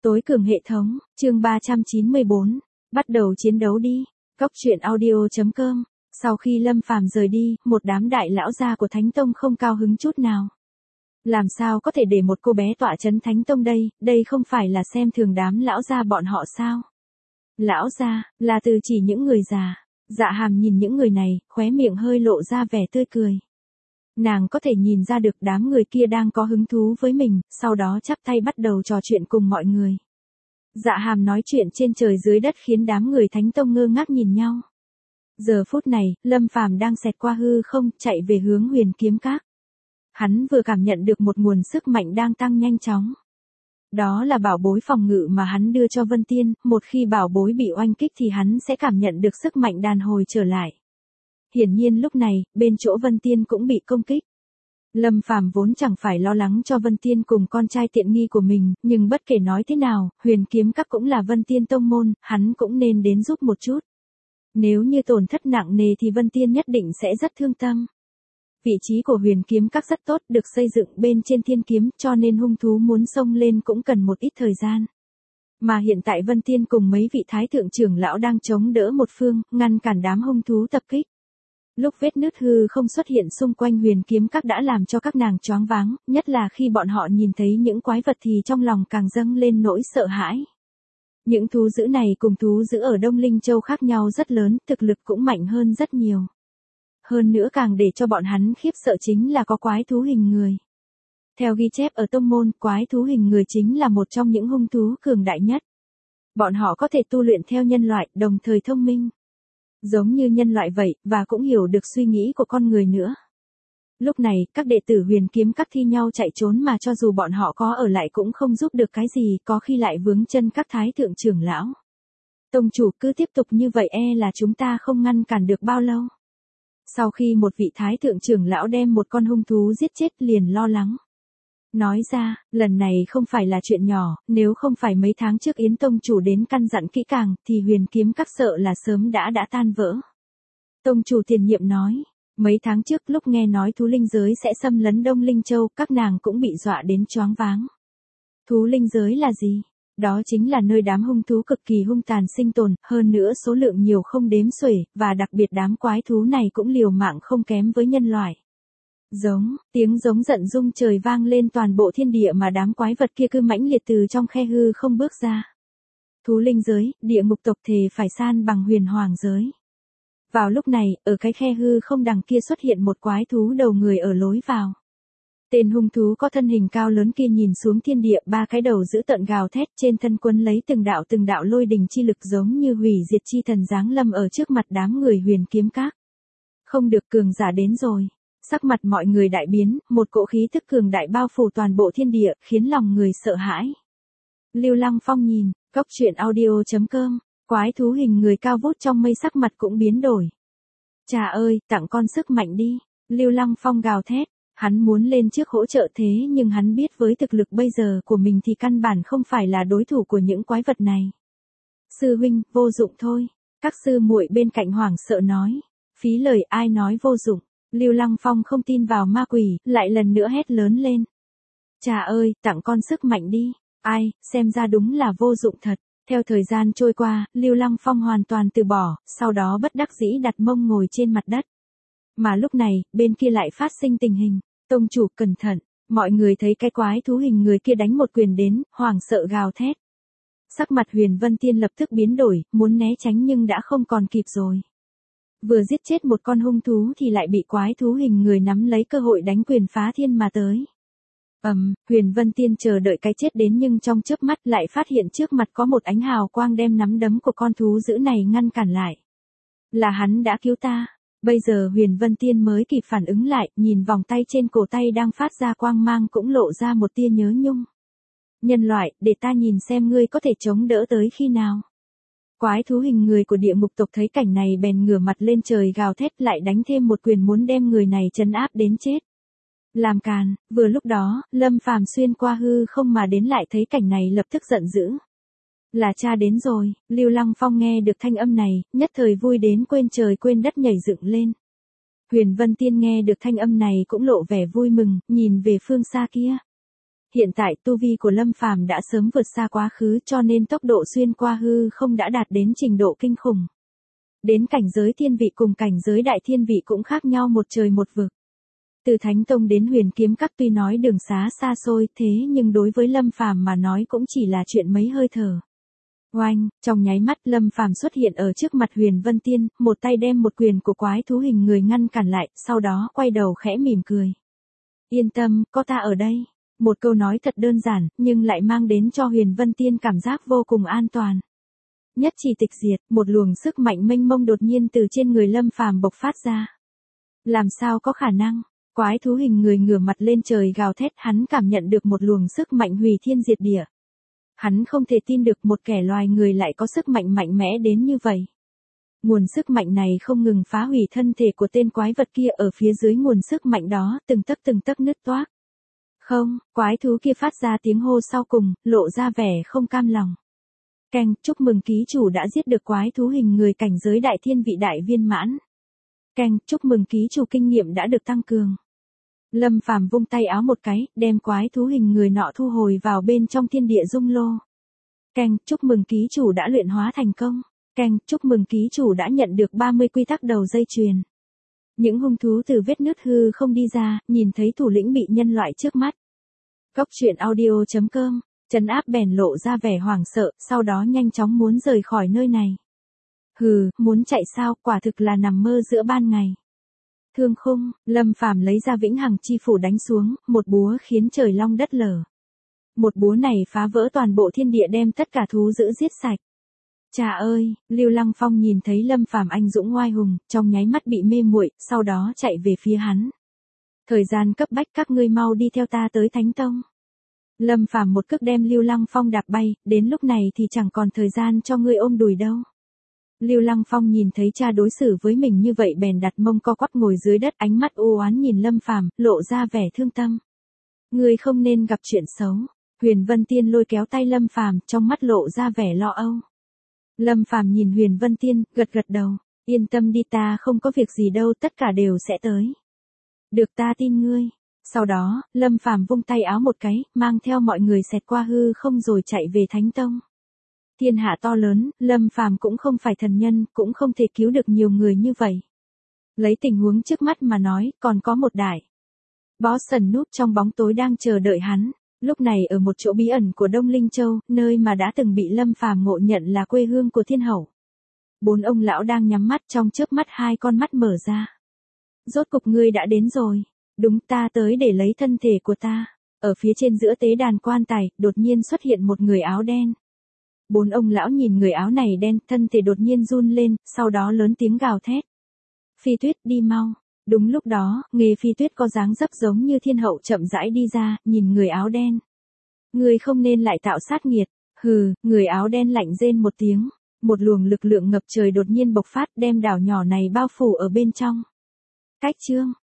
Tối cường hệ thống, chương 394, bắt đầu chiến đấu đi. Cốc truyện audio.com. Sau khi Lâm Phàm rời đi, một đám đại lão gia của Thánh Tông không cao hứng chút nào. Làm sao có thể để một cô bé tọa trấn Thánh Tông đây không phải là xem thường đám lão gia bọn họ sao? Lão gia, là từ chỉ những người già. Dạ Hàm nhìn những người này, khóe miệng hơi lộ ra vẻ tươi cười. Nàng có thể nhìn ra được đám người kia đang có hứng thú với mình, sau đó chắp tay bắt đầu trò chuyện cùng mọi người. Dạ Hàm nói chuyện trên trời dưới đất khiến đám người Thánh Tông ngơ ngác nhìn nhau. Giờ phút này, Lâm Phàm đang xẹt qua hư không, chạy về hướng Huyền Kiếm Các. Hắn vừa cảm nhận được một nguồn sức mạnh đang tăng nhanh chóng. Đó là bảo bối phòng ngự mà hắn đưa cho Vân Tiên, một khi bảo bối bị oanh kích thì hắn sẽ cảm nhận được sức mạnh đàn hồi trở lại. Hiển nhiên lúc này, bên chỗ Vân Tiên cũng bị công kích. Lâm Phàm vốn chẳng phải lo lắng cho Vân Tiên cùng con trai tiện nghi của mình, nhưng bất kể nói thế nào, Huyền Kiếm Các cũng là Vân Tiên tông môn, hắn cũng nên đến giúp một chút. Nếu như tổn thất nặng nề thì Vân Tiên nhất định sẽ rất thương tâm. Vị trí của Huyền Kiếm Các rất tốt, được xây dựng bên trên thiên kiếm, cho nên hung thú muốn xông lên cũng cần một ít thời gian. Mà hiện tại Vân Tiên cùng mấy vị thái thượng trưởng lão đang chống đỡ một phương, ngăn cản đám hung thú tập kích. Lúc vết nứt hư không xuất hiện xung quanh Huyền Kiếm Các đã làm cho các nàng choáng váng, nhất là khi bọn họ nhìn thấy những quái vật thì trong lòng càng dâng lên nỗi sợ hãi. Những thú dữ này cùng thú dữ ở Đông Linh Châu khác nhau rất lớn, thực lực cũng mạnh hơn rất nhiều. Hơn nữa càng để cho bọn hắn khiếp sợ chính là có quái thú hình người. Theo ghi chép ở tông môn, quái thú hình người chính là một trong những hung thú cường đại nhất. Bọn họ có thể tu luyện theo nhân loại, đồng thời thông minh. Giống như nhân loại vậy, và cũng hiểu được suy nghĩ của con người nữa. Lúc này, các đệ tử Huyền Kiếm Các thi nhau chạy trốn mà cho dù bọn họ có ở lại cũng không giúp được cái gì, có khi lại vướng chân các thái thượng trưởng lão. Tông chủ cứ tiếp tục như vậy là chúng ta không ngăn cản được bao lâu. Sau khi một vị thái thượng trưởng lão đem một con hung thú giết chết liền lo lắng. Nói ra, lần này không phải là chuyện nhỏ, nếu không phải mấy tháng trước Yến Tông chủ đến căn dặn kỹ càng, thì Huyền Kiếm Các sợ là sớm đã tan vỡ. Tông chủ tiền nhiệm nói, mấy tháng trước lúc nghe nói thú linh giới sẽ xâm lấn Đông Linh Châu, các nàng cũng bị dọa đến choáng váng. Thú linh giới là gì? Đó chính là nơi đám hung thú cực kỳ hung tàn sinh tồn, hơn nữa số lượng nhiều không đếm xuể, và đặc biệt đám quái thú này cũng liều mạng không kém với nhân loại. Tiếng giống giận rung trời vang lên toàn bộ thiên địa mà đám quái vật kia cứ mãnh liệt từ trong khe hư không bước ra. Thú linh giới, địa ngục tộc thề phải san bằng huyền hoàng giới. Vào lúc này, ở cái khe hư không đằng kia xuất hiện một quái thú đầu người ở lối vào. Tên hung thú có thân hình cao lớn kia nhìn xuống thiên địa, ba cái đầu dữ tợn gào thét, trên thân quấn lấy từng đạo lôi đình chi lực giống như hủy diệt chi thần giáng lâm ở trước mặt đám người Huyền Kiếm Các. Không được, cường giả đến rồi. Sắc mặt mọi người đại biến, một cỗ khí tức cường đại bao phủ toàn bộ thiên địa, khiến lòng người sợ hãi. Lưu Lăng Phong nhìn, Cốc truyện audio.com, quái thú hình người cao vút trong mây sắc mặt cũng biến đổi. Chà ơi, tặng con sức mạnh đi. Lưu Lăng Phong gào thét, hắn muốn lên trước hỗ trợ thế nhưng hắn biết với thực lực bây giờ của mình thì căn bản không phải là đối thủ của những quái vật này. Sư huynh, vô dụng thôi. Các sư muội bên cạnh hoảng sợ nói. Phí lời, ai nói vô dụng. Lưu Lăng Phong không tin vào ma quỷ, lại lần nữa hét lớn lên. Chà ơi, tặng con sức mạnh đi. Ai, xem ra đúng là vô dụng thật. Theo thời gian trôi qua, Lưu Lăng Phong hoàn toàn từ bỏ, sau đó bất đắc dĩ đặt mông ngồi trên mặt đất. Mà lúc này, bên kia lại phát sinh tình hình. Tông chủ cẩn thận, mọi người thấy cái quái thú hình người kia đánh một quyền đến, hoảng sợ gào thét. Sắc mặt Huyền Vân Tiên lập tức biến đổi, muốn né tránh nhưng đã không còn kịp rồi. Vừa giết chết một con hung thú thì lại bị quái thú hình người nắm lấy cơ hội đánh quyền phá thiên mà tới. Huyền Vân Tiên chờ đợi cái chết đến nhưng trong chớp mắt lại phát hiện trước mặt có một ánh hào quang đem nắm đấm của con thú dữ này ngăn cản lại. Là hắn đã cứu ta. Bây giờ Huyền Vân Tiên mới kịp phản ứng lại, nhìn vòng tay trên cổ tay đang phát ra quang mang cũng lộ ra một tia nhớ nhung. Nhân loại, để ta nhìn xem ngươi có thể chống đỡ tới khi nào. Quái thú hình người của địa ngục tộc thấy cảnh này bèn ngửa mặt lên trời gào thét lại đánh thêm một quyền muốn đem người này trấn áp đến chết. Làm càn, vừa lúc đó, Lâm Phàm xuyên qua hư không mà đến lại thấy cảnh này lập tức giận dữ. Là cha đến rồi, Lưu Lăng Phong nghe được thanh âm này, nhất thời vui đến quên trời quên đất nhảy dựng lên. Huyền Vân Tiên nghe được thanh âm này cũng lộ vẻ vui mừng, nhìn về phương xa kia. Hiện tại tu vi của Lâm Phàm đã sớm vượt xa quá khứ cho nên tốc độ xuyên qua hư không đã đạt đến trình độ kinh khủng. Đến cảnh giới thiên vị cùng cảnh giới đại thiên vị cũng khác nhau một trời một vực. Từ Thánh Tông đến Huyền Kiếm Các tuy nói đường xá xa xôi thế nhưng đối với Lâm Phàm mà nói cũng chỉ là chuyện mấy hơi thở. Oanh, trong nháy mắt Lâm Phàm xuất hiện ở trước mặt Huyền Vân Tiên, một tay đem một quyền của quái thú hình người ngăn cản lại, sau đó quay đầu khẽ mỉm cười. Yên tâm, có ta ở đây. Một câu nói thật đơn giản, nhưng lại mang đến cho Huyền Vân Tiên cảm giác vô cùng an toàn. Nhất chỉ tịch diệt, một luồng sức mạnh mênh mông đột nhiên từ trên người Lâm Phàm bộc phát ra. Làm sao có khả năng? Quái thú hình người ngửa mặt lên trời gào thét, hắn cảm nhận được một luồng sức mạnh hủy thiên diệt địa. Hắn không thể tin được một kẻ loài người lại có sức mạnh mạnh mẽ đến như vậy. Nguồn sức mạnh này không ngừng phá hủy thân thể của tên quái vật kia, ở phía dưới nguồn sức mạnh đó từng tấc nứt toác. Không, quái thú kia phát ra tiếng hô sau cùng, lộ ra vẻ không cam lòng. Keng, chúc mừng ký chủ đã giết được quái thú hình người cảnh giới đại thiên vị đại viên mãn. Keng, chúc mừng ký chủ kinh nghiệm đã được tăng cường. Lâm Phàm vung tay áo một cái, đem quái thú hình người nọ thu hồi vào bên trong thiên địa dung lô. Keng, chúc mừng ký chủ đã luyện hóa thành công. Keng, chúc mừng ký chủ đã nhận được 30 quy tắc đầu dây chuyền. Những hung thú từ vết nứt hư không đi ra, nhìn thấy thủ lĩnh bị nhân loại trước mắt. Cốc truyện audio.com, trấn áp bèn lộ ra vẻ hoảng sợ, sau đó nhanh chóng muốn rời khỏi nơi này. Hừ, muốn chạy sao, quả thực là nằm mơ giữa ban ngày. Thương khung, Lâm Phàm lấy ra vĩnh hằng chi phủ đánh xuống, một búa khiến trời long đất lở. Một búa này phá vỡ toàn bộ thiên địa, đem tất cả thú dữ giết sạch. Chà ơi, Lưu Lăng Phong nhìn thấy Lâm Phàm anh dũng oai hùng, trong nháy mắt bị mê muội, sau đó chạy về phía hắn. Thời gian cấp bách, các ngươi mau đi theo ta tới Thánh Tông. Lâm Phàm một cước đem Lưu Lăng Phong đạp bay, đến lúc này thì chẳng còn thời gian cho ngươi ôm đùi đâu. Lưu Lăng Phong nhìn thấy cha đối xử với mình như vậy bèn đặt mông co quắp ngồi dưới đất, ánh mắt u oán nhìn Lâm Phàm, lộ ra vẻ thương tâm. Ngươi không nên gặp chuyện xấu. Huyền Vân Tiên lôi kéo tay Lâm Phàm, trong mắt lộ ra vẻ lo âu. Lâm Phàm nhìn Huyền Vân Tiên, gật gật đầu, yên tâm đi, ta không có việc gì đâu, tất cả đều sẽ tới. Được, ta tin ngươi. Sau đó, Lâm Phàm vung tay áo một cái, mang theo mọi người xẹt qua hư không rồi chạy về Thánh Tông. Thiên hạ to lớn, Lâm Phàm cũng không phải thần nhân, cũng không thể cứu được nhiều người như vậy. Lấy tình huống trước mắt mà nói, còn có một đại boss ẩn núp trong bóng tối đang chờ đợi hắn. Lúc này ở một chỗ bí ẩn của Đông Linh Châu, nơi mà đã từng bị Lâm Phàm ngộ nhận là quê hương của thiên hậu. 4 ông lão đang nhắm mắt, trong chớp mắt 2 con mắt mở ra. Rốt cục ngươi đã đến rồi. Đúng, ta tới để lấy thân thể của ta. Ở phía trên giữa tế đàn quan tài, đột nhiên xuất hiện một người áo đen. 4 ông lão nhìn người áo này đen, thân thể đột nhiên run lên, sau đó lớn tiếng gào thét. Phi Tuyết, đi mau. Đúng lúc đó, Nghê Phi Tuyết có dáng dấp giống như thiên hậu chậm rãi đi ra, nhìn người áo đen. Ngươi không nên lại tạo sát nghiệt. Hừ, người áo đen lạnh rên một tiếng. Một luồng lực lượng ngập trời đột nhiên bộc phát, đem đảo nhỏ này bao phủ ở bên trong. Cách chương.